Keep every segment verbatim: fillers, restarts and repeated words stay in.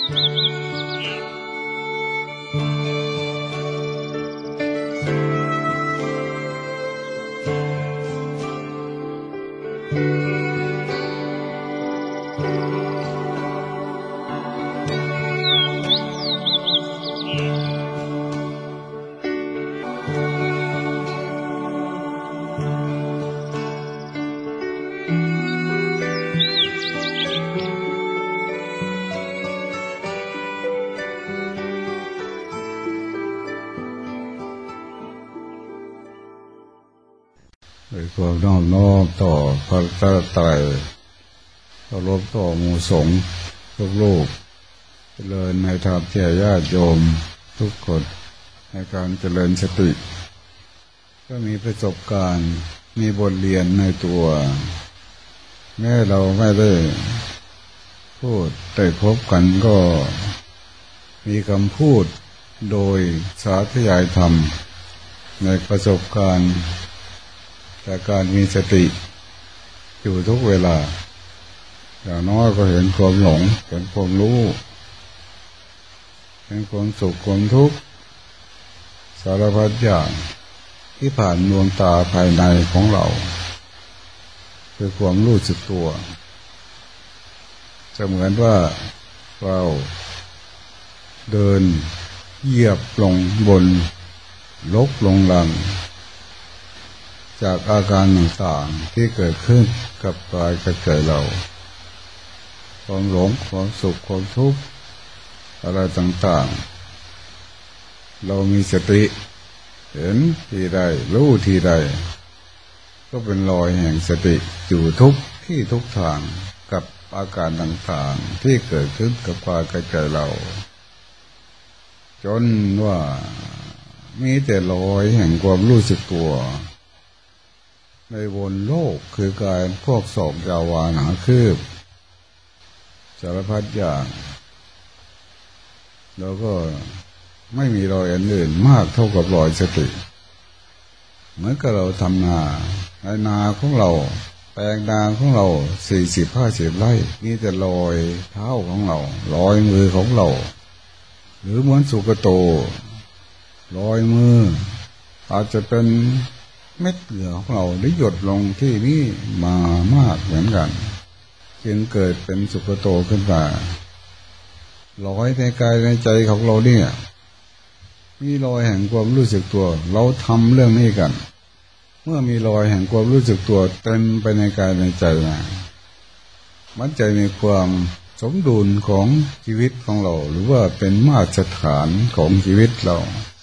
ด้วยความน้อมน้อมต่อพระตรัสไตรเคารพต่อหมู่สงฆ์ทุกลูกเจริญในธรรมแก่ญาติโยมทุกคนในการเจริญสติก็มีประสบการณ์มีบทเรียนในตัวแม้เราไม่ได้พูดได้พบกันก็มีคำพูดโดยสาธยายธรรมในประสบการณ์แต่การมีสติอยู่ทุกเวลาอย่างน้อยก็เห็นความหลงเห็นความรู้เห็นความสุขความทุกข์สารพัดอย่างที่ผ่านดวงตาภายในของเราคือความรู้สึกตัวจะเหมือนว่าเราเดินเหยียบลงบนลกลงลังจากอาการต่างๆที่เกิดขึ้นกับกายกับใจเราความหลงความสุขความทุกข์อะไรต่างๆเรามีสติเห็นทีใดรู้ทีใดก็เป็นรอยแห่งสติอยู่ทุกที่ทุกทางกับอาการต่างๆที่เกิดขึ้นกับกายกับใจเราจนว่ามีแต่รอยแห่งความรู้สึกตัวในบนโลกคือการพวกศอกยาวาหนาคืบสารพัดอย่างแล้วก็ไม่มีรอยอันอื่นมากเท่ากับรอยสติเหมือนกับเราทำนาในนาของเราแปลงนาของเราสี่สิบห้าสิบไร่มีแต่รอยเท้าของเรารอยมือของเราหรือเหมือนสุกโตรอยมืออาจจะเป็นเม็ดเหงื่อของเราได้หยดลงที่นี่มามากเหมือนกันจึงเกิดเป็นสุขโตขึ้นมารอยในกายในใจของเราเนี่ยมีรอยแห่งความรู้สึกตัวเราทำเรื่องนี้กันเมื่อมีรอยแห่งความรู้สึกตัวเต็มไปในกายในใจนะมันใจมีความสมดุลของชีวิตของเราหรือว่าเป็นมาตรฐานของชีวิตเรา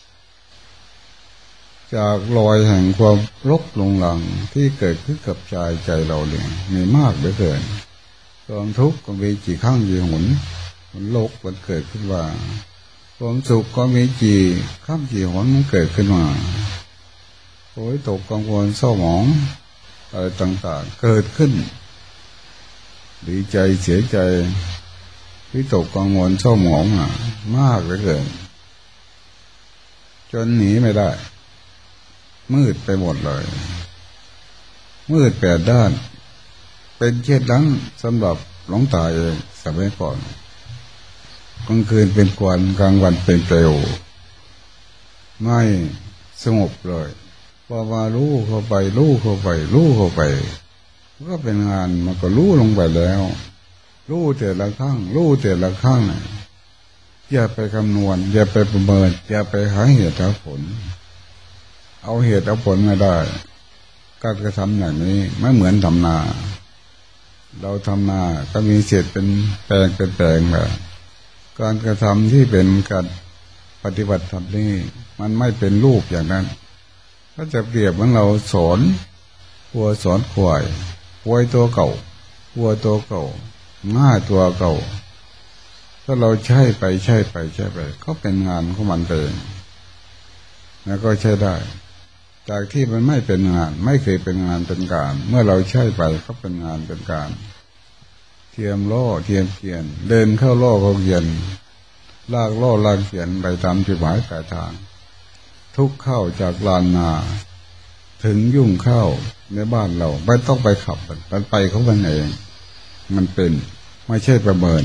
จากรอยแห่งความลบลงหลังที่เกิดขึ้นกับใจใจเราเนี่ยมีมากเหลือเกินความทุกข์ก็มีกี่ครั้งกี่หนมันโลกมันเกิดขึ้นว่าความสุขก็มีกี่ครั้งกี่หนมันเกิดขึ้นมาโอยตกกังวลเศร้าหมองอะไรต่างๆเกิดขึ้นดีใจเสียใจวิตกกังวลเศร้าหมองอ่ะมากเหลือเกินจนหนีไม่ได้มืดไปหมดเลยมืดแปดด้านเป็นเช่นนั้นสำหรับหลวงตาเองสมัยก่อนกลางคืนเป็นควันกลางวันเป็นเปลวไม่สงบเลยพอมารู้เข้าไปรู้เข้าไปรู้เข้าไปก็เป็นงานมันก็รู้ลงไปแล้วรู้แต่ละครั้งรู้แต่ละครั้งอย่าไปคำนวณอย่าไปประเมินอย่าไปหาเหตุหาผลเอาเหตุเอาผลไม่ได้การกระทำอย่างนี้ไม่เหมือนทำนาเราทำนาก็มีเศษเป็นแปลงเป็นแปลงแบบการกระทำที่เป็นการปฏิบัติธรรมนี่มันไม่เป็นรูปอย่างนั้นก็จะเปรียบเหมือนเราสอนวัวสอนควายควายตัวเก่าวัวตัวเก่าง่าตัวเก่าถ้าเราใช้ไปใช้ไปใช้ไปก็เป็นงานของมันเองแล้วก็ใช้ได้จากที่มันไม่เป็นงานไม่เคยเป็นงานเป็นการเมื่อเราใช้ไปก็เป็นงานเป็นการเทียมล้อเทียมเขียนเดินเข้าล้อเข้าเขียนลากล้อลากเขียนไปตามจุดหมายปลายทางทุกเข้าจากลานนาถึงยุ่งเข้าในบ้านเราไม่ต้องไปขับมันไปเขามันเองมันเป็นไม่ใช่ประเมินค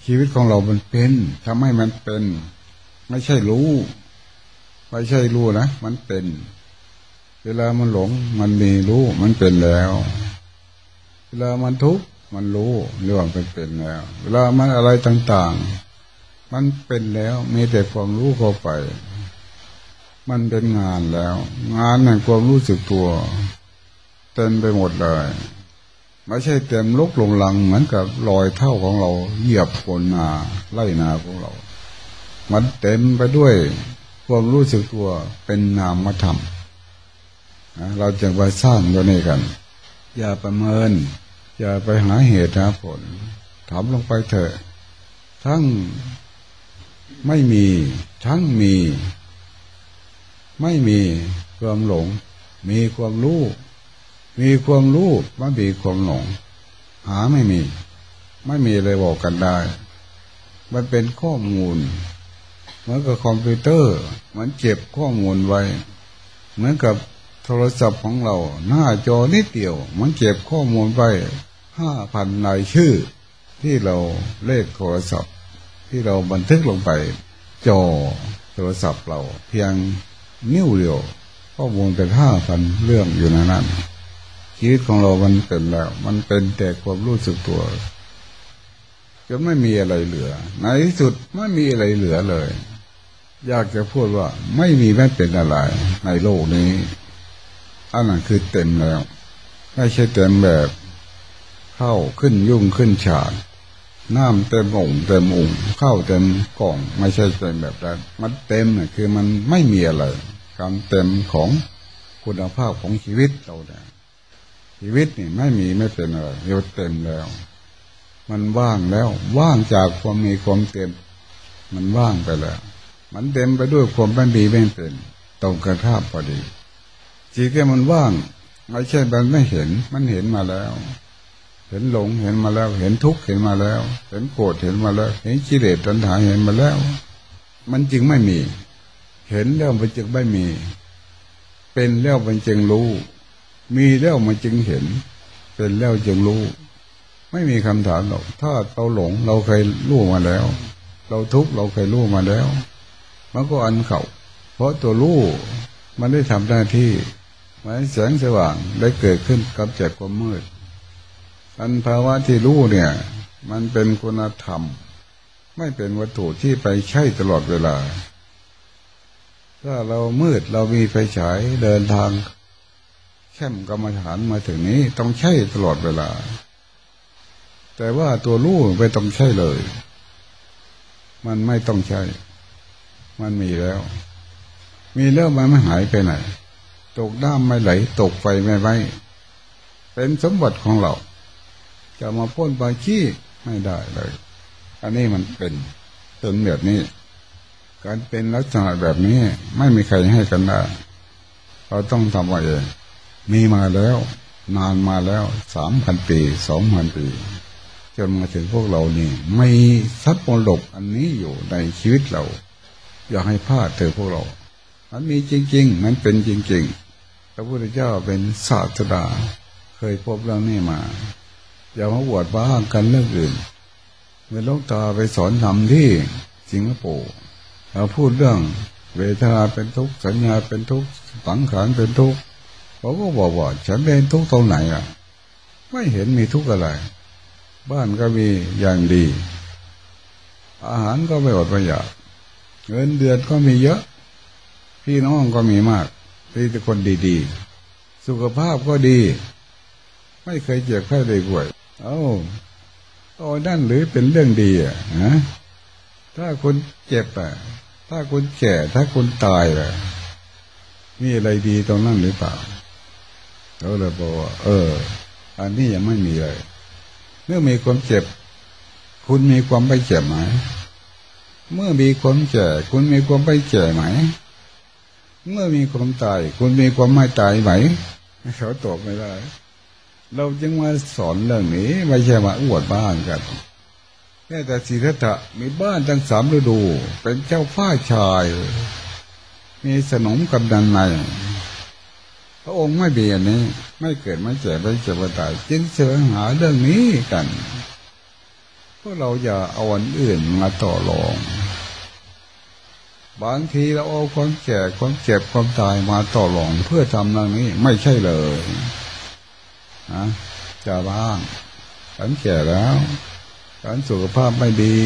ชีวิตของเรามันเป็นทำให้มันเป็นไม่ใช่รู้ไม่ใช่รู้นะมันเป็นเวลามันหลงมันมีรู้มันเป็นแล้วเวลามันทุกข์มันรู้เรื่องเป็นเป็นแล้วเวลามันอะไรต่างๆมันเป็นแล้วมีแต่ความรู้เข้าไปมันเป็นงานแล้วงานแห่งความรู้สึกตัวเต็มไปหมดเลยไม่ใช่เต็มลุกลงลังเหมือนกับรอยเท้าของเราเหยียบโคนนาไล่นาของเรามันเต็มไปด้วยความรู้สึกตัวเป็นนามธรรมเราจึงไปสร้างตัวนี้กันอย่าประเมินอย่าไปหาเหตุหาผลถามลงไปเถอะทั้งไม่มีทั้งมีไม่มีความหลงมีความรู้มีความรู้ไม่มีความหลงหาไม่มีไม่มีอะไรบอกกันได้มันเป็นข้อมูลเหมือนกับคอมพิวเตอร์มันเก็บข้อมูลไว้เหมือนกับโทรศัพท์ของเราหน้าจอนิดเดียวมันเก็บข้อมูลไว้ห้าพันรายชื่อที่เราเลขโทรศัพท์ที่เราบันทึกลงไปจอโทรศัพท์เราเพียงนิ้วเดียวข้อมูลเป็นห้าพันเรื่องอยู่ในนั้นชีวิตของเรามันเป็นแล้วมันเป็นแต่ความรู้สึกตัวจนไม่มีอะไรเหลือในที่สุดไม่มีอะไรเหลือเลยอยากจะพูดว่าไม่มีแม้เป็นอะไรในโลกนี้อันนั้นคือเต็มแล้วไม่ใช่เต็มแบบเข้าขึ้นยุ่งขึ้นฉาดน้ำเต็มองค์เต็มองค์เข้าเต็มกล่องไม่ใช่เต็มแบบนั้นมันเต็มเนี่ยคือมันไม่มีอะไรการเต็มของคุณภาพของชีวิตเราเนี่ยชีวิตนี่ไม่มีไม่เป็นอะไรเรียกเต็มแล้วมันว่างแล้วว่างจากความมีความเต็มมันว่างไปแล้วมันเต็มไปด้วยความไม่มีไม่เป็นตรงกันข้ามพอดีจีแค่มันว่างไม่ใช่มันไม่เห็นมันเห็นมาแล้วเห็นหลงเห็นมาแล้วเห็นทุกข์เห็นมาแล้วเห็นโกรธเห็นมาแล้วเห็นกิเลสตัณหาเห็นมาแล้วมันจึงไม่มีเห็นแล้วมันจึงไม่มีเป็นแล้วมันจึงรู้มีแล้วมันจึงเห็นเป็นแล้วจึงรู้ไม่มีคำถามหรอกถ้าเราหลงเราเคยรู้มาแล้วเราทุกข์เราเคยรู้มาแล้วมันก็อันเข่าเพราะตัวรู้มันได้ทำหน้าที่เหมือนแสงสว่างได้เกิดขึ้นกับจากความมืดอันภาวะที่รู้เนี่ยมันเป็นคุณธรรมไม่เป็นวัตถุที่ไปใช้ตลอดเวลาถ้าเรามืดเรามีไฟฉายเดินทางแค่มกรรมฐานมาถึงนี้ต้องใช้ตลอดเวลาแต่ว่าตัวรู้ไม่ต้องใช้เลยมันไม่ต้องใช้มันมีแล้วมีแล้วมันไม่หายไปไหนตกน้ำไม่ไหลตกไฟไม่ไหม้เป็นสมบัติของเราจะมาพ่นไปขี้ไม่ได้เลยอันนี้มันเป็นเป็นแบบนี้การเป็นลักษณะแบบนี้ไม่มีใครให้กันได้เราต้องทำเองมีมาแล้วนานมาแล้วสามพันปีสองพันปีจนมาถึงพวกเรานี่ไม่ทรัพย์มรดกอันนี้อยู่ในชีวิตเราอย่าให้พลาดเถอะพวกเรามันมีจริงๆมันเป็นจริงๆพระพุทธเจ้าเป็นศาสดาเคยพบเรื่องนี้มาอย่ามาบวชบ้ากันเรื่องอื่นเมื่อหลวงตาไปสอนธรรมที่สิงคโปร์เราพูดเรื่องเวทนาเป็นทุกข์สัญญาเป็นทุกข์สังขารเป็นทุกข์เขาก็บอกว่าฉันเป็นทุกข์ตรงไหนอ่ะไม่เห็นมีทุกข์อะไรบ้านก็มีอย่างดีอาหารก็ไม่อดไม่อยากเงินเดือนก็มีเยอะพี่น้องก็มีมากมีแต่คนดีๆสุขภาพก็ดีไม่เคยเจ็บไข้ได้ป่วยเอ้าโอ้นั่นหรือเป็นเรื่องดีอ่ะฮะถ้าคนเจ็บอ่ะถ้าคนแก่ถ้าคนตายอ่ะมีอะไรดีตรงนั้นหรือเปล่าเขาเลยบอกว่าเอออันนี้ยังไม่มีเลยเมื่อมีความเจ็บคุณมีความไม่เจ็บไหมเมื่อมีความแก่คุณมีความไม่แก่ไหมเมื่อมีความตายคุณมีความไม่ตายไหมเขาตอบไม่ได้เราจึงมาสอนเรื่องนี้ไม่ใช่มาอวดบ้านกันแม้แต่ศรีทัตถะมีบ้านทั้งสามฤดูเป็นเจ้าฟ้าชายมีสนมกำนันในพระองค์ไม่เบียดนี้ไม่เกิดไม่เจ็บไม่เจ็บไม่ตายจึงเสวงหาเรื่องนี้กันพวกเราอย่าเอาอันอื่นมาต่อรองบางทีเราเอาความแก่ความเจ็บความตายมาต่อรองเพื่อทำเรื่องนี้ไม่ใช่เลยนะจะบ้างฉันแก่แล้วฉันสุขภาพไม่ดี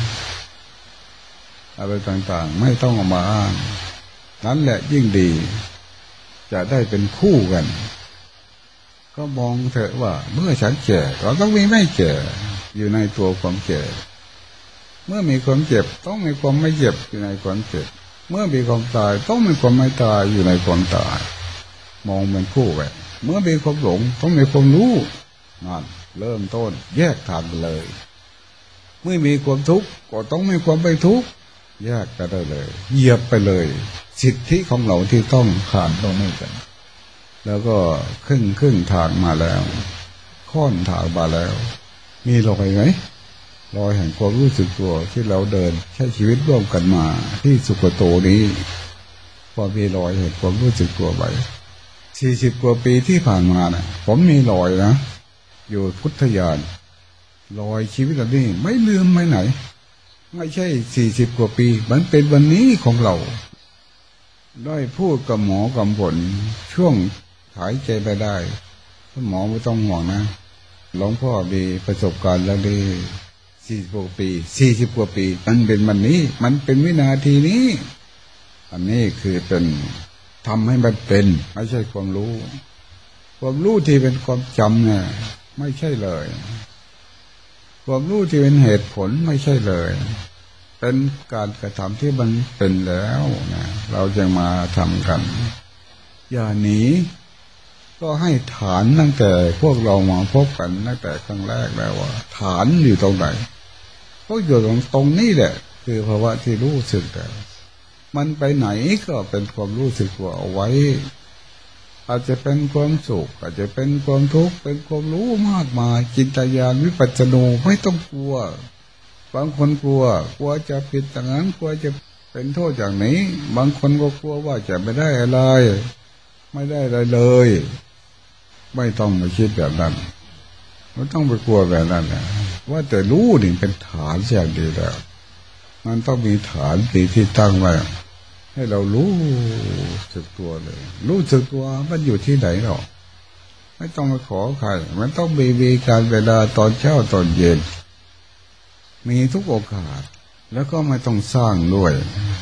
อะไรต่างๆไม่ต้องเอามาอ้างนั้นแหละยิ่งดีจะได้เป็นคู่กันก็มองเถอะว่าเมื่อฉันแก่เราต้องมีไม่แก่อยู่ในตัวความแก่เมื่อมีความเจ็บต้องมีความไม่เจ็บอยู่ในความเจ็บเมื่อมีความตายต้องมีความไม่ตายอยู่ในความตายมองเป็นคู่ไปเมื่อมีความหลงต้องมีความรู้นั่นเริ่มต้นแยกทางเลยเมื่อมีความทุกข์ก็ต้องมีความไม่ทุกข์แยกกันได้เลยเหยียบไปเลยสิทธิของเราที่ต้องผ่านตรงนี้กันแล้วก็ครึ่งครึ่งทางมาแล้วค่อนทางมาแล้วมีรอยไหมรอยแห่งความรู้สึกตัวที่เราเดินใช้ชีวิตร่วมกันมาที่สุขโตนี้พอมีรอยแห่งความรู้สึกตัวไปสี่สิบกว่าปีที่ผ่านมานะผมมีรอยนะอยู่พุทธญาณรอยชีวิตเรานี่ไม่ลืมไม่ไหนไม่ใช่สี่สิบกว่าปีมันเป็นวันนี้ของเราได้พูดกับหมอกำผลช่วงหายใจไปได้หมอไม่ต้องห่วงนะหลวงพ่อมีประสบการณ์แล้วดีสี่สิบกว่าปีสี่สิบกว่าปีมันเป็นวันนี้มันเป็นวินาทีนี้อันนี้คือเป็นทำให้มันเป็นไม่ใช่ความรู้ความรู้ที่เป็นความจำเนี่ยไม่ใช่เลยความรู้ที่เป็นเหตุผลไม่ใช่เลยเป็นการกระทำที่มันเป็นแล้วนะเราจะมาทำกันอย่าหนีก็ให้ฐานตั้งแต่พวกเรามาพบกันตั้งแต่ครั้งแรกแล้วว่าฐานอยู่ตรงไหนก็อยู่ตรงตรงนี้แหละคือภาวะที่รู้สึกแต่มันไปไหนก็เป็นความรู้สึกตัวเอาไว้อาจจะเป็นความสุขอาจจะเป็นความทุกข์เป็นความรู้มากมายจินตญาณวิปัสสนูไม่ต้องกลัวบางคนกลัวกลัวจะผิดอย่างนั้นกลัวจะเป็นโทษอย่างนี้บางคนก็กลัวว่าจะไม่ได้อะไรไม่ได้อะไรเลยไม่ต้องมาคิดแบบนั้นไม่ต้องไปกลัวแบบนั้นนะว่าแต่รู้นี่เป็นฐานอย่างดีแล้วมันต้องมีฐานตีที่ตั้งไว้ให้เรารู้สึกตัวเลยรู้สึกตัวมันอยู่ที่ไหนหรอกไม่ต้องไปขอใครมันต้องมีมีการเวลาตอนเช้าตอนเย็นมีทุกโอกาสแล้วก็ไม่ต้องสร้างด้วย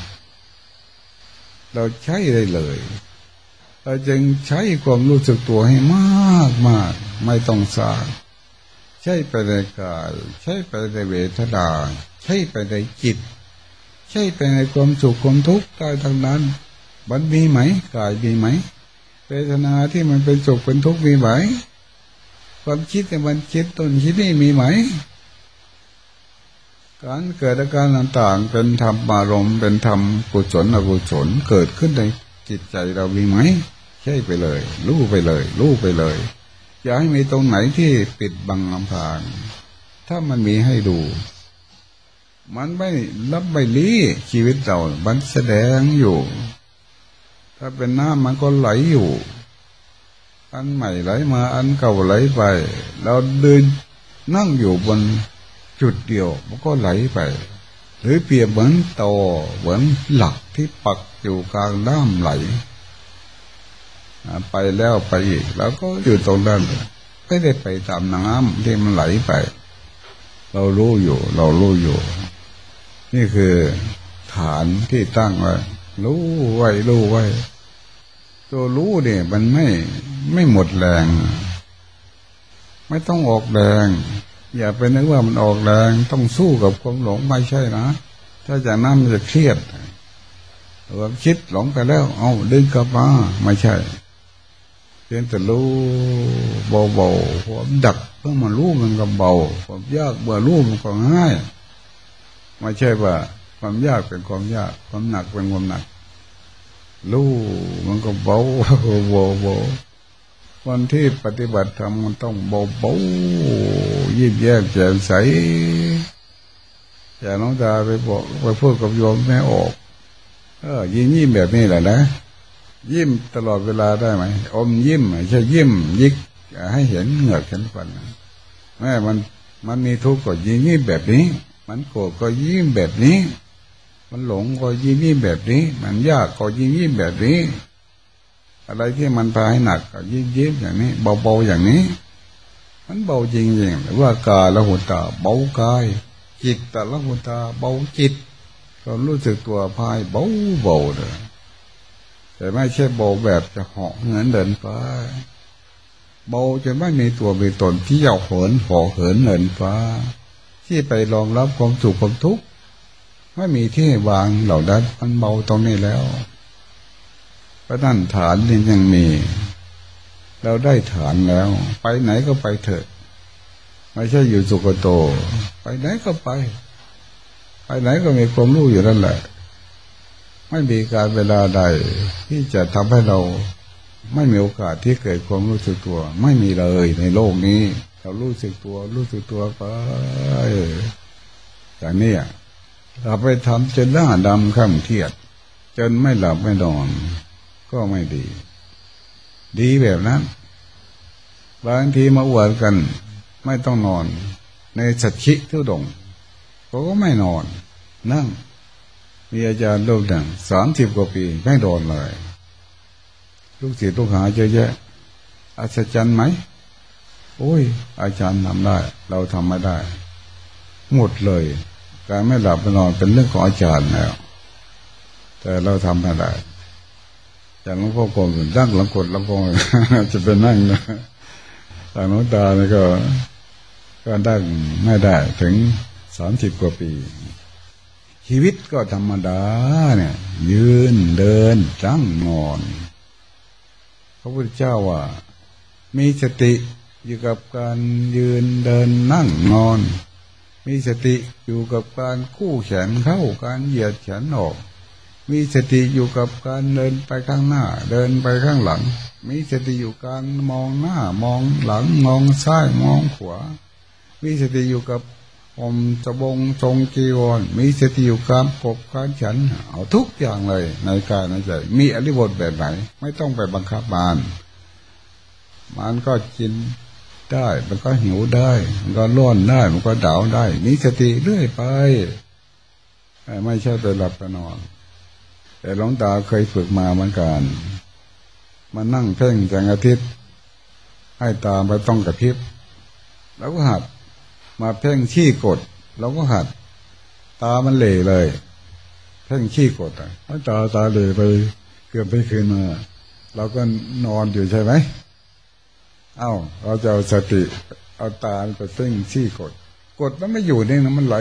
เราใช้ได้เลยเราจึงใช้ความรู้สึกตัวให้มากมากไม่ต้องสร้างใช้ไปในกายใช้ไปในเวทนาใช้ไปในจิตใช่ไปในความสุขความทุกข์กายทั้งนั้นมันมีไหมกายมีไหมเวทนาที่มันเป็นสุขเป็นทุกข์มีไหมความคิดในมันคิดต้นคิดนี่มีไหมการเกิดอาการต่างๆเป็นธรรมอารมณ์เป็นธรรมกุศลอกุศลเกิดขึ้นในจิตใจเรามีไหมใช่ไปเลยรู้ไปเลยรู้ไปเลยอย่าให้มีตรงไหนที่ปิดบังอำพรางถ้ามันมีให้ดูมันไม่รับไม่ลี้ชีวิตเรามันแสดงอยู่ถ้าเป็นน้ำมันก็ไหลอยู่อันใหม่ไหลมาอันเก่าไหลไปเราเดินนั่งอยู่บนจุดเดียวมันก็ไหลไปหรือเปรียบเหมือนโตเหมือนหลักที่ปักอยู่กลางน้ำไหลไปแล้วไปอีกแล้วก็อยู่ตรงนั้นไม่ได้ไปตามน้ำที่มันไหลไปเรารู้อยู่เรารู้อยู่นี่คือฐานที่ตั้งไว้รู้ไว้รู้ไว้ตัวรู้เนี่ยมันไม่ไม่หมดแรงไม่ต้องออกแรงอย่าไปนึกว่ามันออกแรงต้องสู้กับความหลงไม่ใช่นะถ้าจากนั้นมันจะเครียดความคิดหลงไปแล้วเอาดึงกลับมาไม่ใช่เพียงแต่รู้เบาๆความดักเพิ่งมารู้มันก็เบาความยากเมื่อรู้มันก็ง่ายไม่ใช่ว่าความยากเป็นความยากความหนักเป็นความหนักรู้มันก็เบาเบาเบาวันที่ปฏิบัติธรรมมันต้องเบาเบายิ้มแย้มแจ่มใสอย่าน้องตาไปบอกไปพูดกับโยมไม่ออกเออยิ้มยิ้มแบบนี้แหละนะยิ้มตลอดเวลาได้ไหมอมยิ้มไม่ใช่ยิ้มยิกให้เห็นเหงือกเห็นฟันแม่มันมันมีทุกข์ก็ยิ้มยิ้มแบบนี้มันโกรธก็ยิ้มแบบนี้มันหลงก็ยิ้มยิ้มแบบนี้มันยากก็ยิ้มยิ้มแบบนี้อะไรที่มันพาให้หนักก็ยิ้มยิ้มอย่างนี้เบาๆอย่างนี้มันเบาจริงๆหรือว่ากายละหุตาเบากายจิตตะละหุตาเบาจิตก็รู้สึกตัวพายเบาเบาเลยแต่ไม่ใช่เบาแบบจะเหาะเหินเดินไปเบาจนไม่มีตัวมีตนที่เหาะเหินเหาะเหินเดินฟ้าที่ไปรองรับความสุขความทุกข์ไม่มีที่วางเหล่านั้นมันเบาตรงนี้แล้วเพราะนั่นฐานนี่ยังมีเราได้ฐานแล้วไปไหนก็ไปเถอะไม่ใช่อยู่สุกโตไปไหนก็ไปไปไหนก็มีความรู้อยู่นั่นแหละไม่มีการเวลาใดที่จะทำให้เราไม่มีโอกาสที่เกิดความรู้สึกตัวไม่มีเลยในโลกนี้เรารู้สึกตัวรู้สึกตัวไปอย่างนี้เราไปทำจนหน้าดำข้ามเครียดจนไม่หลับไม่นอนก็ไม่ดีดีแบบนั้นบางทีมาอวดกันไม่ต้องนอนในสัจฉิทุดงเขาก็ไม่นอนนั่งมีอาจารย์รูปหนึ่งสามสิบกว่าปีไม่นอนเลยลูกศิษย์ลูกหาเยอะแยะอัศจรรย์ไหมโอ้ยอาจารย์ทำได้เราทำไม่ได้หมดเลยการไม่หลับไม่นอนเป็นเรื่องของอาจารย์แล้วแต่เราทำไม่ได้อย่างหลวงพ่อโกนนั่งหลังกดหลังกดจะเป็นนั่งนะแต่หลวงตาเนี่ยก็ก็นั่งไม่ได้ถึงสามสิบกว่าปีชีวิตก็ธรรมดาเนี่ยยืนเดินนั่งนอนพระพุทธเจ้าว่ามีสติอยู่กับการยืนเดินนั่งนอนมีสติอยู่กับการคู่แขนเข้าการเหยียดแขนออกมีสติอยู่กับการเดินไปข้างหน้าเดินไปข้างหลังมีสติอยู่การมองหน้ามองหลังมองซ้ายมองขวามีสติอยู่กับอมสบงทรงจีวรมีสติอยู่การปกการฉันเอาทุกอย่างเลยในกายในใจมีอริบทแบบไหนไม่ต้องไปบังคับมันมันก็กินได้มันก็หิวได้มันก็ร้อนได้มันก็ดาวได้มีสติเรื่อยไปไม่ใช่ไปหลับไปนอนแต่หลวงตาเคยฝึกมาเหมือนกันมานั่งเพ่งแสงอาทิตย์ให้ตาไปต้องกระพริบแล้วก็หัดมาเพ่งชี้กดเราก็หัดตามันเหล่เลยเพ่งชี้กดอ่ะตาตาเหล่ไปเกือบไปคืนมาเราก็นอนอยู่ใช่ไหมเอ้าเราจะเอาสติเอาตาไปเพ่งชี้กดกดมันไม่อยู่นี่นะมันไหล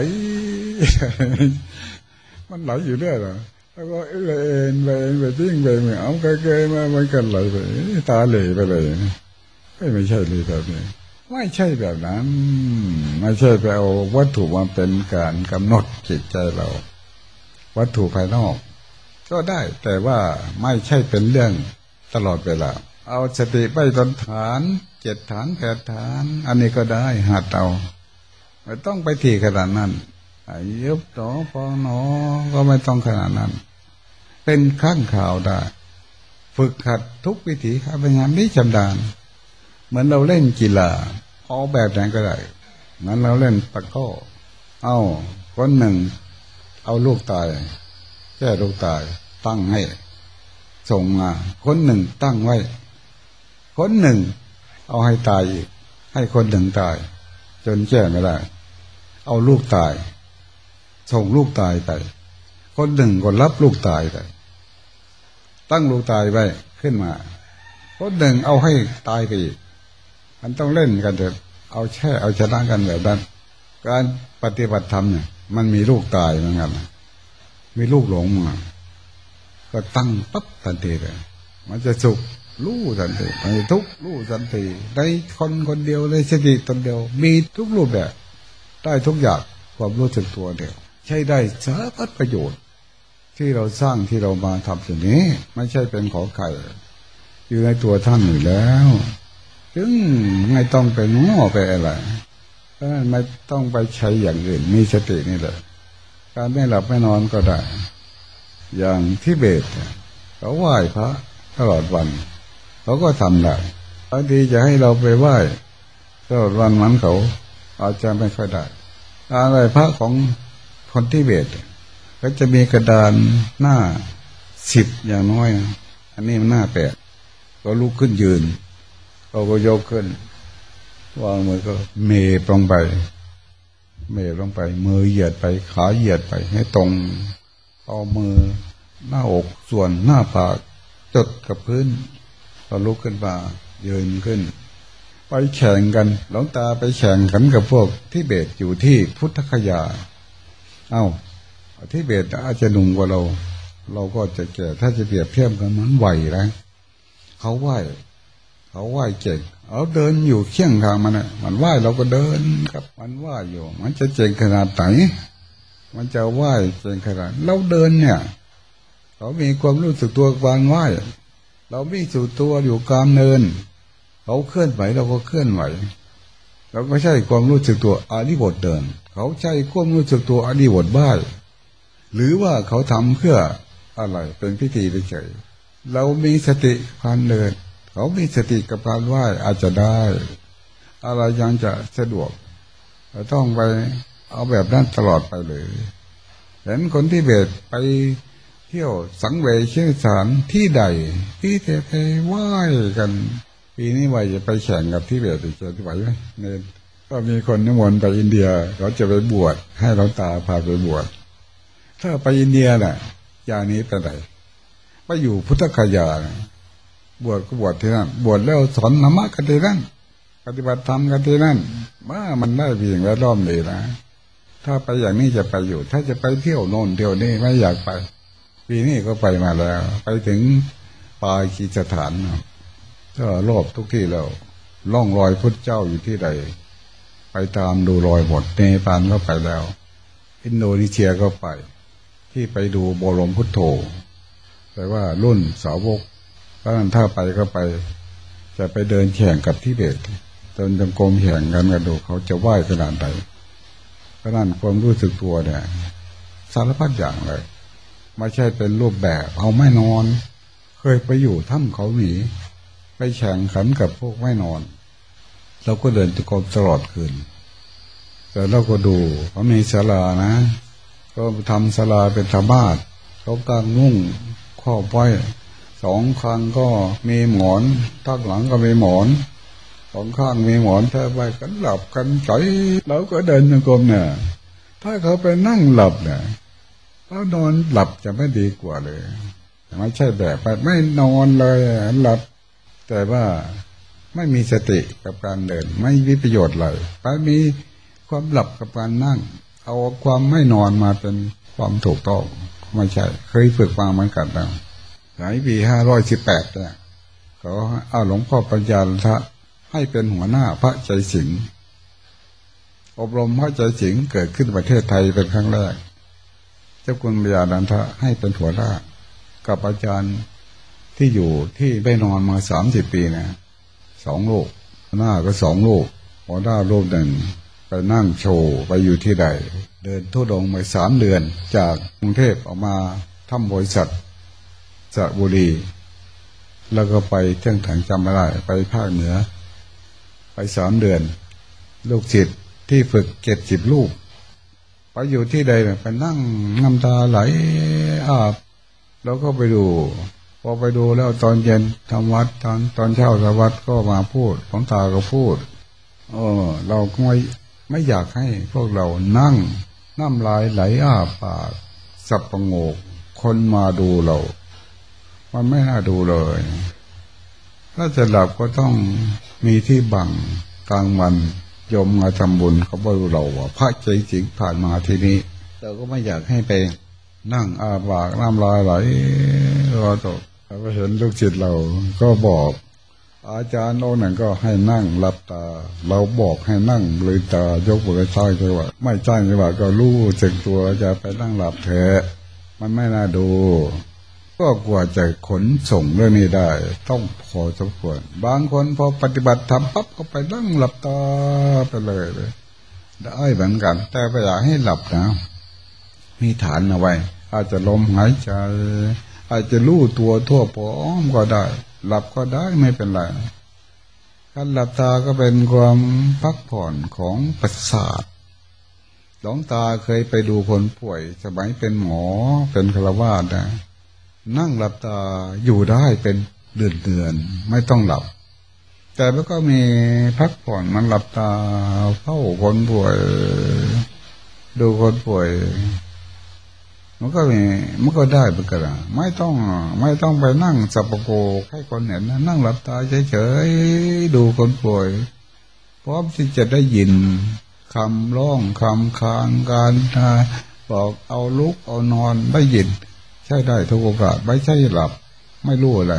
มันไหลอยู่เรื่อยเหรอแล้วก็เอ็นไปเอ็นไปทิ้งไปเหมือนเอาเกยๆมามันกันไหลไปตาเหล่ไปเลยไม่ใช่เลยแบบนี้ไม่ใช่แบบนั้นไม่ใช่ไปเอาวัตถุมาเป็นการกำหนดจิตใจเราวัตถุภายนอกก็ได้แต่ว่าไม่ใช่เป็นเรื่องตลอดเวลาเอาสติไปตนฐานเจ็ดฐานแปดฐานอันนี้ก็ได้หัดเอาไม่ต้องไปที่ขนาดนั้นยุบหนอพองหนอก็ไม่ต้องขนาดนั้นเป็นข้างข่าวได้ฝึกหัดทุกวิถีพยายามนี้ชำนาญเหมือนเราเล่นกีฬาเอาแบบไหนก็ได้นั้นเราเล่นตะก้อเอาคนหนึ่งเอาลูกตายแค่ลูกตายตั้งให้ส่งมาคนหนึ่งตั้งไว้คนหนึ่งเอาให้ตายอีกให้คนหนึ่งตายจนแก้ไม่ได้เอาลูกตายส่งลูกตายไปคนหนึ่งก็รับลูกตายไปตั้งลูกตายไว้ขึ้นมาคนหนึ่งเอาให้ตายไปอีกมันต้องเล่นกันเถอะเอาแช่เอาชนะกันแบบนั้นการปฏิบัติธรรมเนี่ยมันมีลูกตายเหมือนกันมีลูกหลงมาก็ตั้งปั๊บทันทีเลยมันจะสุขรู้ทันทีมันจะทุกข์รู้ทันทีได้คนคนเดียวเลยสติตนเดียวมีทุกรูปแบบได้ทุกอย่างความรู้สึกตัวเดียวใช้ได้สารพัดประโยชน์ที่เราสร้างที่เรามาทำสิ่งนี้ไม่ใช่เป็นของใครอยู่ในตัวท่านอยู่แล้วจึงไม่ต้องไปง้อไปอะไรไม่ต้องไปใช้อย่างอื่นมีสตินี่แหละการไม่หลับไม่นอนก็ได้อย่างทิเบตเขาไหว้พระตลอดวันเขาก็ทำได้บางทีจะให้เราไปไหว้ตลอดวันมันเขาอาจจะไม่ค่อยได้อะไรพระของคนทิเบตก็จะมีกระดานหน้าสิบอย่างน้อยอันนี้มันหน้าแปดก็ลุกขึ้นยืนเขาก็ยกขึ้นวางมือก็เมย์ลงไปเมย์ลงไปมือเหยียดไปขาเหยียดไปให้ตรงเอามือหน้าอกส่วนหน้าผากจดกับพื้นเราลุกขึ้นมายืนขึ้นไปแข่งกันหลวงตาไปแข่งกันกับพวกทิเบตอยู่ที่พุทธคยาเอ้าทิเบตอาจจะหนุ่มกว่าเราเราก็จะแก่ถ้าจะเปรียบเทียบกันมันไหวนะเขาไหวเขาไหวเก่งเอาเดินอยู่เคียงทางมันน่ะมันไหวเราก็เดินกับมันไหวอยู่มันจะเจ๋งขนาดไหนมันจะไหวเจ๋งขนาดเราเดินเนี่ยเขามีความรู้สึกตัวกลางไหวเราไม่สู่ตัวอยู่กลางเนินเขาเคลื่อนไหวเราก็เคลื่อนไหวเราก็ใช้ความรู้สึกตัวอริบทเดินเขาใช้ความรู้สึกตัวอริบทบ้ายหรือว่าเขาทำเพื่ออะไรเป็นพิธีเฉยเรามีสติการเดินเขามีสติกับการไหวอาจจะได้อะไรยังจะสะดวกเราต้องไปเอาแบบนั้นตลอดไปเลยเห็นคนที่เบตไปเที่ยวสังเวยเชี่ยวสารที่ใดที่เทเพไหวกันปีนี้ไหวจะไปแข่งกับที่เบตอีกจะไหวไหมเนี่ยก็มีคนนิมนต์ไปอินเดียเขาจะไปบวชให้หลวงตาพาไปบวชถ้าไปอินเดียน่ะอย่างนี้เป็นไรไปอยู่พุทธคยาบวชก็บวชที่นั่นบวชแล้วสอนธรรมะกันที่นั่นปฏิบัติธรรมกันที่นั่นว่ามันได้เพียงแวดล้อมเลยนะถ้าไปอย่างนี้จะไปอยู่ถ้าจะไปเที่ยวโน่นเที่ยวนี่ไม่อยากไปปีนี้ก็ไปมาแล้วไปถึงปากีสถานก็รอบทุกที่แล้วล่องรอยพุทธเจ้าอยู่ที่ใดไปตามดูรอยหมดเนปาลก็ไปแล้วอินโดนีเซียก็ไปที่ไปดูบรมพุทโธแต่ว่ารุ่นสาวกเพราะนั้นถ้าไปก็ไปจะไปเดินแข่งกับทิเบตเดินจงกรมแข่งกันกันดูเขาจะไหว้ขนาดไหนเพราะนั้นความรู้สึกตัวเนี่ยสารพัดอย่างเลยไม่ใช่เป็นรูปแบบเอาไม่นอนเคยไปอยู่ถ้ำเขาหนีไปแข่งขันกับพวกไม่นอนเราก็เดินจงกรมตลอดคืนแต่เราก็ดูเขามีศาลานะก็ทำศาลาเป็นธรรมาสเขากางนุ่งครอบไว้สองข้างก็มีหมอนทักหลังก็มีหมอนสองข้างมีหมอนแทบไว้กันหลับกันใจเราก็เดินจงกรมเนี่ยถ้าเขาไปนั่งหลับเนี่ยเขานอนหลับจะไม่ดีกว่าเลยไม่ใช่แบบไปไม่นอนเลยหลับแต่ว่าไม่มีสติกับการเดินไม่มีประโยชน์เลยไปมีความหลับกับการนั่งเอาความไม่นอนมาเป็นความถูกต้องไม่ใช่เคยฝึกมาเหมือนกันแล้วหลายปีห้าร้อยสิบแปดเนี่ยเขาเอาหลวงพ่อปัญญาทะให้เป็นหัวหน้าพระใจสิงห์อบรมพระใจสิงห์เกิดขึ้นประเทศไทยเป็นครั้งแรกเจ้าคุณปัญญาดันทะให้เป็นหัวหน้ากับอาจารย์ที่อยู่ที่ได้นอนมาสามสิบปีนะสองโลกหน้าก็สองโลกหัวหน้าโลกหนึ่งไปนั่งโชว์ไปอยู่ที่ใดเดินทุดงไปสามเดือนจากกรุงเทพออกมาทำบริษัทสระบุรีแล้วก็ไปเที่ยงถังจำไม่ได้ไปภาคเหนือไปสามเดือนลูกศิษย์ที่ฝึกเจ็ดสิบลูกไปอยู่ที่ใดไปนั่งน้ำตาไหลอาบแล้วก็ไปดูพอไปดูแล้วตอนเย็นทำวัดตอนตอนเช้าทำวัดก็มาพูดของตาก็พูดเออเราก็ไม่ไม่อยากให้พวกเรานั่งน้ำลายไหลอาปากสับประงกคนมาดูเรามันไม่น่าดูเลยถ้าจะหลับก็ต้องมีที่บังกลางวันโยมมาทำบุญเขาบอกเราว่าพระใจจริงผ่านมาที่นี้เราก็ไม่อยากให้ไปนั่งอาปากน้ำลายไหลรอตกเราเห็นลูกศิษย์เราก็บอกอาจารย์โน่นนั่นก็ให้นั่งหลับตาเราบอกให้นั่งลืมตายกมือซ้ายจังหวะไม่ใช่จังหวะก็รู้สึกตัวจะไปนั่งหลับเถอะมันไม่น่าดูก็กว่าจะขนส่งเรื่องนี้ได้ต้องพอสมควรบางคนพอปฏิบัติทำปั๊บก็ไปนั่งหลับตาไปเลยเลยได้เหมือนกันแต่ไม่อยากให้หลับนะมีฐานเอาไว้อาจจะลมหายใจอาจจะรู้ตัวทั่วพร้อมก็ได้หลับก็ได้ไม่เป็นไรการหลับตาก็เป็นความพักผ่อนของประสาทหลวงตาเคยไปดูคนป่วยสมัยเป็นหมอเป็นฆราวาสนะนั่งหลับตาอยู่ได้เป็นเดือนเดือนไม่ต้องหลับแต่มันก็มีพักผ่อนมันหลับตาเฝ้าคนป่วยดูคนป่วยมันก็มีมันก็ได้เหมือนกันไม่ต้องไม่ต้องไปนั่งสับปะโกให้คนเห็นนะนั่งหลับตาเฉยๆดูคนป่วยพร้อมที่จะได้ยินคำร้องคำคางการบอกเอาลุกเอานอนได้ยินใช่ได้ทุกโอกาสไม่ใช่หลับไม่รู้อะไร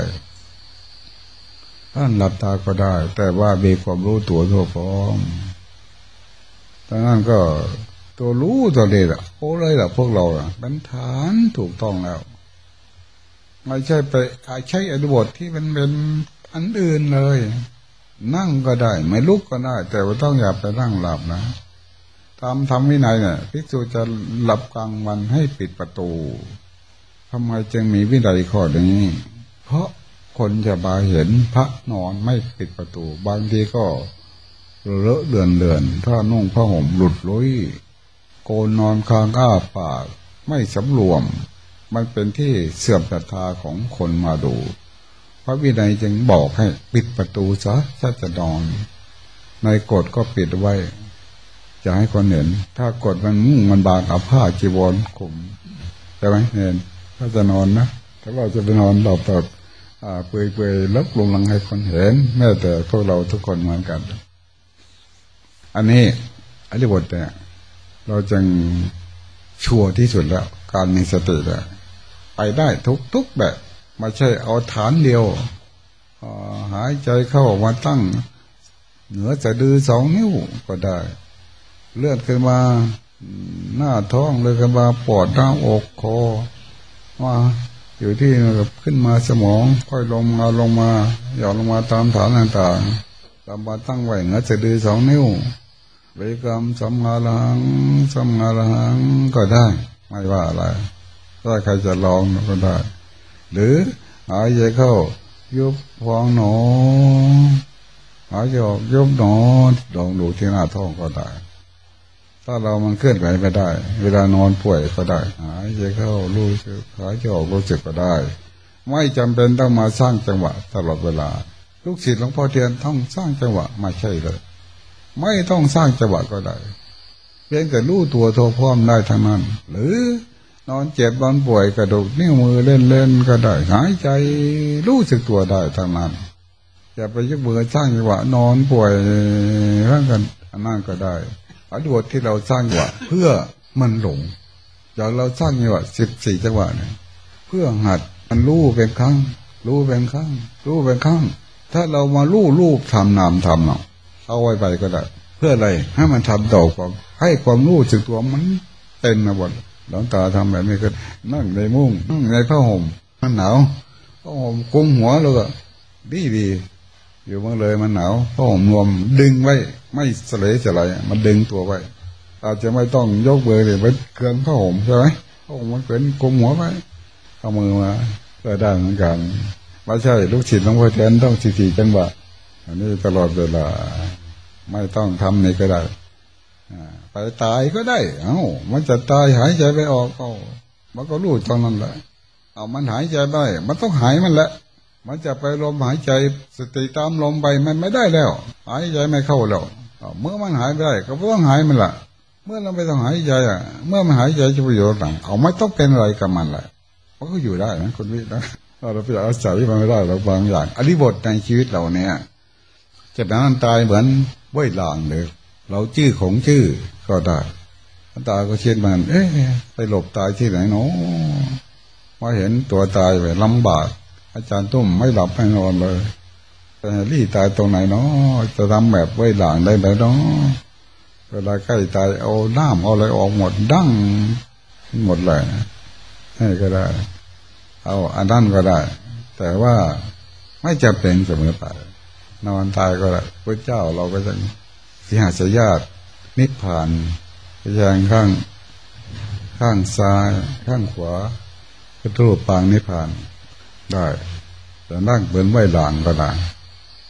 ท่านหลับตาก็ได้แต่ว่ามีความรู้ตัวทั่วพร้อมดังนั้นก็ตัวรู้ตัวเด็ดอ่ะโอ้เลยล่ะพวกเราอ่ะเป็นฐานถูกต้องแล้วไม่ใช่ไปใช้อนุบทที่มันเป็นอันอื่นเลยนั่งก็ได้ไม่ลุกก็ได้แต่ว่าต้องอย่าไปนั่งหลับนะทำทำวินัยเนี่ยภิกษุจะหลับกลางวันให้ปิดประตูทำไมจึงมีวินัยข้อนี้เพราะคนจะมาเห็นพระนอนไม่ปิดประตูบางทีก็เลอะเลือนเลือนถ้านุ่งผ้าห่มหลุดลุยโกนนอนคางอ้าปากไม่สำรวมมันเป็นที่เสื่อมศรัทธาของคนมาดูพระวินัยจึงบอกให้ปิดประตูซะถ้าจะนอนในกฎก็ปิดไว้จะให้คนเห็นถ้ากฎมันมุ่งมันบางเอาผ้าจีวรคลุมใช่ไหมเห็นถ้าจะนอนนะถ้าเราจะไปนอนเราแบบเปื่อยๆลบลงหลังให้คนเห็นแม้แต่พวกเราทุกคนเหมือนกันอันนี้อริบทเนี่ยเราจึงชัวร์ที่สุดแล้วการมีสติแล้วไปได้ทุกทุกแบบไม่ใช่เอาฐานเดียวหายใจเข้ามาตั้งเหนือสะดือสองนิ้วก็ได้เลื่อนขึ้นมาหน้าท้องเลยขึ้นมาปอดหน้าอกคอมาอยู่ที่ขึ้นมาสมองค่อยลงมาลงมาหย่อนลงมาตามฐานต่างๆตามมาตั้งไว้เหนือสะดือสองนิ้วบริกรรมสัมมาลังสัมมาลังก็ได้ไม่ว่าอะไรถ้าใครจะลองก็ได้หรือหายใจเข้ายุบพองหนอหายใจออกยุบหนอลองดูที่หน้าท้องก็ได้ถ้าเรามันเคลื่อนไหวไม่ได้เวลานอนป่วยก็ได้หายใจเข้ารู้สึกหายใจออกรู้สึกก็ได้ไม่จำเป็นต้องมาสร้างจังหวะตลอดเวลาลูกศิษย์หลวงพ่อเทียนต้องสร้างจังหวะไม่ใช่เลยไม่ต้องสร้างจังหวะก็ได้เพียงแต่รู้ตัวโทพร้อมได้ทั้งนั้นหรือนอนเจ็บนอนป่วยกระดูกนิ้วมือเล่นๆก็ได้หายใจรู้สึกตัวได้ทั้งนั้นอย่าไปยกมือสร้างจังหวะนอนป่วยร่างกันอันนั้นก็ได้อนุบทที่เราสร้างจังหวะเพื่อมันหลงอย่างเราสร้างจังหวะสิบสี่จังหวะเนี่ยเพื่อหัดมันรู้เป็นครั้งรู้เป็นครั้งรู้เป็นครั้งถ้าเรามารู้รูปทำนามทำเนาะเอาไว้ไปก็ได้เพื่ออะไรให้มันทำต่อความให้ความรู้สึกตัวมันเป็นนะบทหลวงตาทำแบบนี้ก็นั่งในมุ้งนั่งในผ้าห่มมันหนาวผ้าห่มกุมหัวเลยก็ดีดีอยู่เมื่อเลยมันหนาวผ้าห่มรวมดึงไว้ไม่สลายสลายมันดึงตัวไว้อาจจะไม่ต้องยกมือเลยไปเกินผ้าห่มใช่ไหมผ้าห่มมันเกินกุมหัวไว้เอามือมาก็ได้เหมือนกันไม่ใช่ลูกศิษย์หลวงพ่อเทียนต้องสี่สี่จังหวะอันนี้ตลอดเวลาไม่ต้องทำนี่ก็ได้ไปตายก็ได้เอ้ามันจะตายหายใจไปออกเอามันก็รู้ตอนนั้นแหละเอามันหายใจไปมันต้องหายมันแหละมันจะไปลมหายใจสติตามลมไปมันไม่ได้แล้วหายใจไม่เข้าแล้วเมื่อมันหายไปได้ก็ต้องหายมันละเมื่อเราไม่ต้องหายใจอ่ะเมื่อมันหายใจจะประโยชน์หลังเอาไม่ต้องเป็นอะไรกับมันแหละมันก็อยู่ได้นะคุณวิทย์นะเราไปอาศัยมันไม่ได้เราบางอย่างอริบทในชีวิตเราเนี่ยจะเป็นอันตายเหมือนไว้หลางเลยเราชื่อของชื่อก็ได้ตาก็เช่นมันเอ๊ะไปหลบตายที่ไหนเนาะมาเห็นตัวตายไปลำบากอาจารย์ตุ้มไม่หลับไม่นอนเลยแต่รี่ตายตรงไหนเนาะจะทำแบบไว้หลางได้ไหมเนาะเวลาใกล้ตายเอาน้ำเอาอะไรออกหมดดั้งหมดเลยให้ก็ได้เอาอันนั้นก็ได้แต่ว่าไม่จะเป็นเสมอไปนอนตายก็ได้พระเจ้าเราก็จะสิหาสยาตนิพพานพยางข้างข้างซ้ายข้างขวาก็รูปปางนิพพานได้แต่นั่งเหมือนไว้หลางก็ได้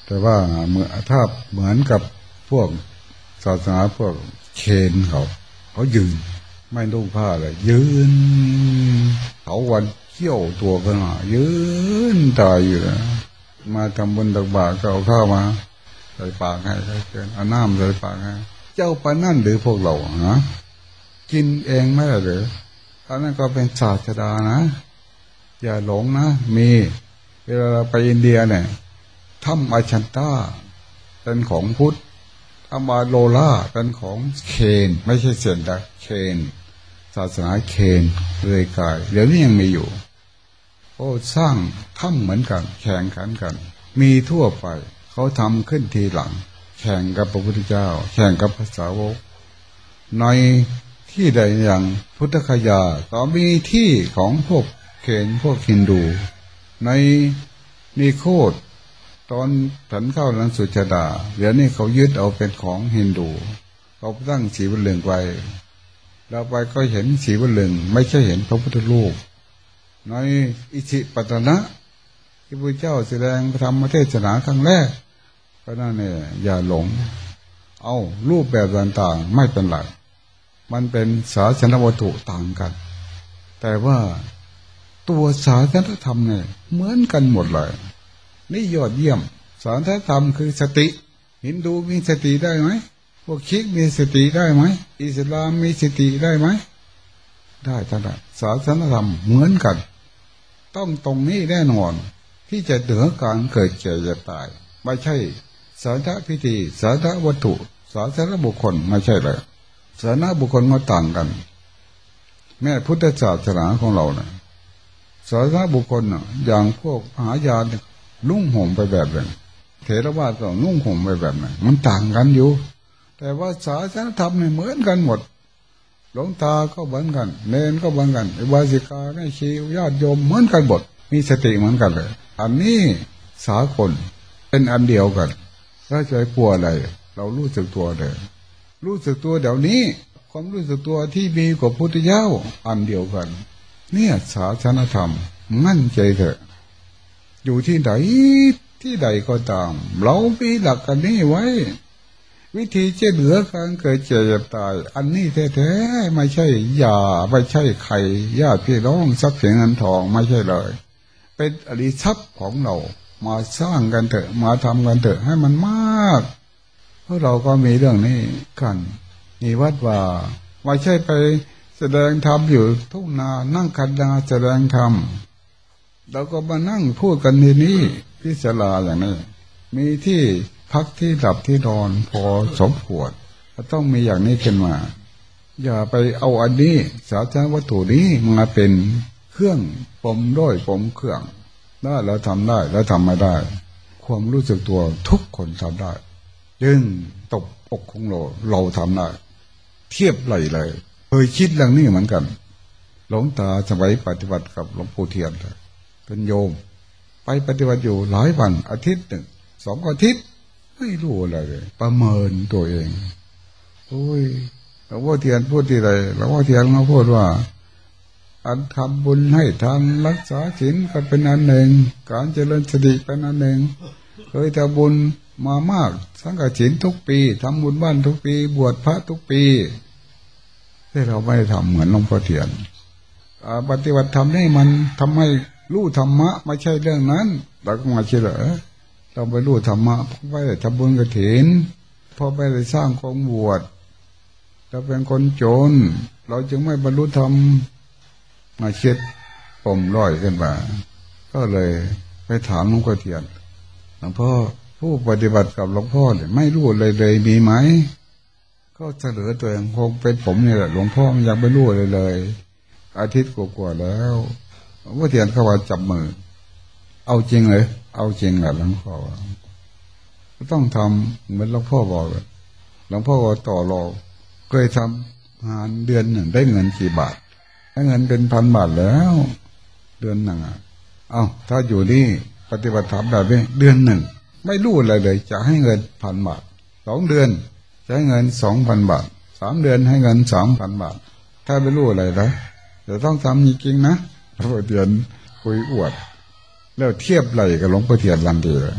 แต่ว่าเมื่อถ้าเหมือนกับพวกศาสนาพวกเคนเขาเขายืนไม่นุ่งผ้าเลยยืนเขาวันเขี้ยวตัวกันมายืนตายอยู่นะมาทำบุญตักบาตรก็เอาข้าวมาใส่ปากให้ใส่เกินเอาน้ำใส่ปากให้เจ้าปานั่นหรือพวกเราฮะกินเองไม่ได้หรืออันนั้นก็เป็นศาสดานะอย่าหลงนะมีเวลาเราไปอินเดียเนี่ยถ้ำอาชันตาเป็นของพุทธธรรมาโลล่าเป็นของเคนไม่ใช่เซนดาเคนศาสนาเคนเลยกายเดี๋ยวนี้ยังมีอยู่โอ้สร้างถ้ำเหมือนกันแข่งขันกันมีทั่วไปเขาทำขึ้นทีหลังแข่งกับพระพุทธเจ้าแข่งกับภาษาวกในที่ใดอย่างพุทธคยาก็มีที่ของพวกเคนพวกฮินดูในนิโคตตอนฉันเข้าหลังสุชาดาเดี๋ยวนี้เขายึดเอาเป็นของฮินดูเขาตั้งสีวลึงไว้เราไปก็เห็นสีวลึงไม่ใช่เห็นพระพุทธรูปในอิจิปตนะที่พระเจ้าแสดงธรรมเทศนาครั้งแรกก็นั่นเนี่ยอย่าหลงเอารูปแบบต่างๆไม่เป็นไรมันเป็นศาสนวัตถุต่างกันแต่ว่าตัวศาสนธรรมเนี่ยเหมือนกันหมดเลยนี่ยอดเยี่ยมศาสนธรรมคือสติฮินดูมีสติได้ไหมพวกคริสต์มีสติได้ไหมอิสลามมีสติได้ไหมได้ทั้งนั้นศาสนธรรมเหมือนกันต้องตรงนี้แน่นอนที่จะเหนือการเกิดเจ็บเจ็บตายไม่ใช่ศาสนพิธีศาสนวัตถุศาสนบุคคลไม่ใช่เลยศาสนบุคคลก็ต่างกันแม้พุทธศาสนาของเรานะศาสนบุคคลนะอย่างพวกมหายานนุ่งห่มไปแบบหนึ่งเถรวาทก็นุ่งห่มไปแบบหนึ่งมันต่างกันอยู่แต่ว่าศาสนธรรมเนี่ยเหมือนกันหมดหลวงตาก็เหมือนกันเนนก็เหมือนกันอุบาสิกาแม่ชีญาติโยมเหมือนกันหมดมีสติเหมือนกันเลยอันนี้สากลเป็นอันเดียวกันถ้าใจกลัวอะไรเรารู้สึกตัวเลยรู้สึกตัวเดี๋ยวนี้ความรู้สึกตัวที่มีกับพุทธเจ้าอันเดียวกันเนี่ยศาสนธรรมมั่นใจเถอะอยู่ที่ไหนที่ใดก็ตามเรามีหลักกันนี้ไว้วิธีจะเหลือการเกิดเจ็บตายอันนี้แท้ๆไม่ใช่ยาไม่ใช่ไข่ญาติพี่น้องทรัพย์สินเงินทองไม่ใช่เลยเป็นอริทรัพย์ของเรามาสร้างกันเถอะมาทำกันเถอะให้มันมากเพราะเราก็มีเรื่องนี้กันมีวัดว่าไม่ใช่ไปแสดงธรรมอยู่ทุ่งนานั่งคันนาแสดงธรรมเราก็มานั่งพูดกันในนี้พิศลาอย่างนี้มีที่พักที่หลับที่นอนพอสมควรต้องมีอย่างนี้ขึ้นมาอย่าไปเอาอันนี้สาธารณวัตถุนี้มาเป็นเครื่องปมด้อยปมเครื่องได้แล้วทำได้แล้วทำไม่ได้ความรู้สึกตัวทุกคนทำได้จึงตบอกของเราเราทำได้เทียบไหลเลยเคยคิดเรื่องนี้เหมือนกันหลวงตาสมัยปฏิบัติกับหลวงปู่เทียนเป็นโยมไปปฏิบัติอยู่หลายวันอาทิตย์หนึ่งสองอาทิตย์ไม่รู้อะไรเลยประเมินตัวเองโอ้ยหลวงพ่อเทียนพูดที่ไรหลวงพ่อเทียนเขาพูดว่าอันทำบุญให้ทานรักษาศีลก็เป็นอันหนึ่งการเจริญสติเป็นอันหนึ่งเคยทำบุญมามากสังฆศีลทุกปีทำบุญบ้านทุกปีบวชพระทุกปีแต่เราไม่ทำเหมือนหลวงพ่อเทียนปฏิบัติธรรมให้มันทำให้รู้ธรรมะไม่ใช่เรื่องนั้นเราก็มาเชื่อเราไปรู้ธรรมะเพราะไปทำบุญกฐินเพราะไปได้สร้างกองบวชเราเป็นคนจนเราจึงไม่บรรลุธรรมมาเช็ดปมร้อยขึ้นมาก็เลยไปถามหลวงพ่อเทียนหลวงพ่อผู้ปฏิบัติกับหลวงพ่อเนี่ยไม่รู้เลยเลยมีไหมก็เฉลยตัวเองคงเป็นผมนี่แหละหลวงพ่อมันยังไม่รู้เลยเลยอาทิตย์กว่าๆแล้วหลวงพ่อเทียนเขาว่าจับมือเอาจริงเลยเอาจริงแหละหลวงพ่อต้องทำเหมือนหลวงพ่อบอกเลยหลวงพ่อก็ต่อรองเคยทำงานเดือนหนึ่งได้เงินกี่บาทได้เงินเป็นพันบาทแล้วเดือนหนึ่งอ่ะเอาถ้าอยู่นี่ปฏิบัติธรรมแบบนี้เดือนหนึ่งไม่รู้อะไรเลยจะให้เงินพันบาทสองเดือนจะให้เงินสองพันบาทสามเดือนให้เงินสามพันบาทถ้าไม่รู้อะไรนะจะต้องทำจริงๆนะหลวงพ่อเทียนคุยอวดแล้วเทียบไหลกับหลวงพ่อเทียนลันดีเลย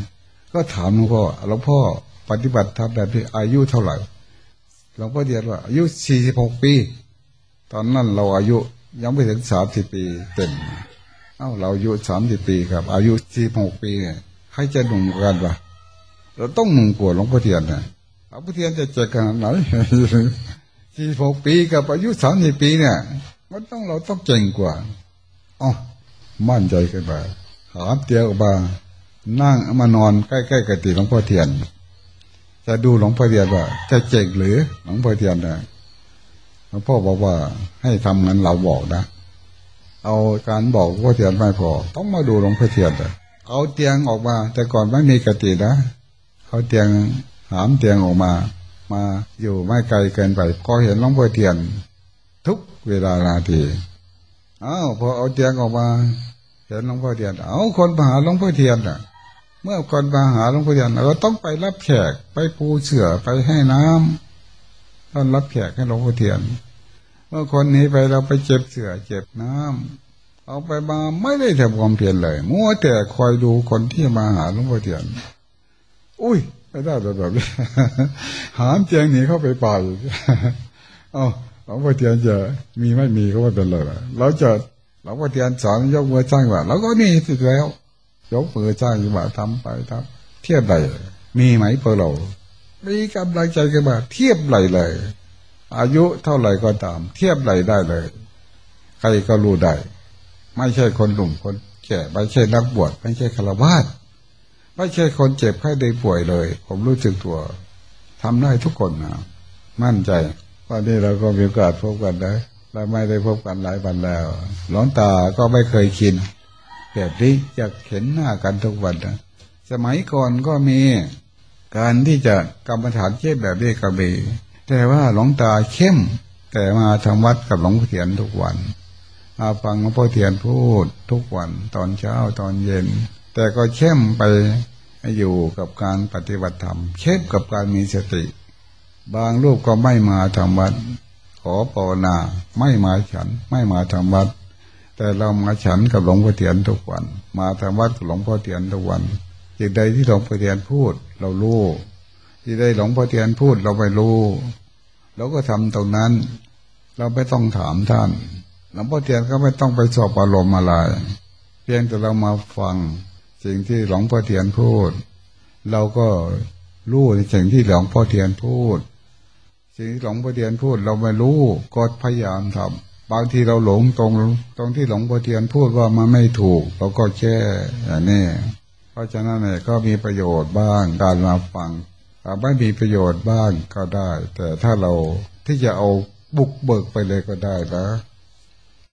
ก็ถามหลวงพ่อหลวงพ่อปฏิบัติธรรมแบบนี้อายุเท่าไหร่หลวงพ่อเรียนว่าอายุสี่สิบหกปีตอนนั้นเราอายุยังไม่ถึงสามสิบปีเต็มเอ้าเราอายุสามสิบปีครับอายุสี่สิบหกปีใครจะหนุ่มกันวะเราต้องหนุ่มกว่าหลวงพ่อเทียนนะหลวงพ่อเทียนจะเจ็บขนาดไหนสี่สิบหกปีกับอายุสามสิบปีเนี่ยมันต้องเราต้องเก่งกว่าอ๋อมั่นใจกันไปหาเตียงออกมานั่งมานอนใกล้ๆกับตีหลวงพ่อเทียนจะดูหลวงพ่อเทียนว่าจะเจ๋งหรือหลวงพ่อเทียนนะหลวงพ่อบอกว่าให้ทำงั้นเราบอกนะเอาการบอกหลวงพ่อเทียนไม่พอต้องมาดูหลวงพ่อเทียนเลยเอาเตียงออกมาแต่ก่อนไม่มีกตินะเขาเตียงหามเตียงออกมามาอยู่ไม่ไกลเกินไปก็เห็นหลวงพ่อเทียนทุกเวลานาทีอ้าวพอเอาเตียงออกมาเห็นหลวงพ่อเทียนเอาคนมาหาหลวงพ่อเทียนน่ะเมื่อคนมาหาหลวงพ่อเทียนเราต้องไปรับแขกไปปูเสื่อไปให้น้ำต้อนรับแขกให้หลวงพ่อเทียนเมื่อคนนี้ไปเราไปเจ็บเสื่อเจ็บน้ำเอาไปมาไม่ได้ทำความเพียรเลยมัวแต่คอยดูคนที่มาหาหลวงพ่อเทียนอุ้ยไม่ได้แบบนี้หามเตียงหนีเข้าไปป่าอีกอ๋อหลวงพ่อเทียนจะมีไม่มีก็ไม่เป็นไรเราจะหลวงพ่อเทียนสอนยกมือสร้างว่าเราก็นี่สิแล้วยกมือสร้างว่าทำไปทำเทียบไหลมีไหมพวกเรามีกำลังใจกันมาเทียบไหลเลยอายุเท่าไหร่ก็ตามเทียบไหลได้เลยใครก็รู้ได้ไม่ใช่คนหนุ่มคนแก่ไม่ใช่นักบวชไม่ใช่ฆราวาสไม่ใช่คนเจ็บไข้ได้ป่วยเลยผมรู้สึกตัวทำได้ทุกคนนะมั่นใจวันนี้เราก็มีโอกาสพบกันนะเราไม่ได้พบกันหลายวันแล้วหลวงตาก็ไม่เคยคิดแบบนี้อยากเห็นหน้ากันทุกวันนะสมัยก่อนก็มีการที่จะกรรมฐานเช่นแบบนี้ก็มีแต่ว่าหลวงตาเข้มแต่มาทำวัดกับหลวงพ่อเทียนทุกวันมาฟังหลวงพ่อเทียนพูดทุกวันตอนเช้าตอนเย็นแต่ก็เข้มไปอยู่กับการปฏิบัติธรรมเข้มกับการมีสติบางรูปก็ไม่มาทำวัดขอภาวนาไม่มาฉันไม่มาทำวัดแต่เรามาฉันกับหลวงพ่อเทียนทุกวันมาทำวัดกับหลวงพ่อเทียนทุกวันสิ่งใดที่หลวงพ่อเทียนพูดเรารู้ที่ใดหลวงพ่อเทียนพูดเราไม่รู้เราก็ทำตรงนั้นเราไม่ต้องถามท่านหลวงพ่อเทียนก็ไม่ต้องไปสอบอารมณ์อะไรเพียงแต่เรามาฟังสิ่งที่หลวงพ่อเทียนพูดเราก็รู้ในสิ่งที่หลวงพ่อเทียนพูดสิ่งที่หลวงพ่อเทียนพูดเราไม่รู้ก็พยายามทำบางทีเราหลงตรงตรงที่หลวงพ่อเทียนพูดว่ามันไม่ถูกเราก็แก้อย่างนี้เพราะฉะนั้นเนี่ยก็มีประโยชน์บ้างการมาฟังแต่ไม่มีประโยชน์บ้างก็ได้แต่ถ้าเราที่จะเอาบุกเบิกไปเลยก็ได้นะ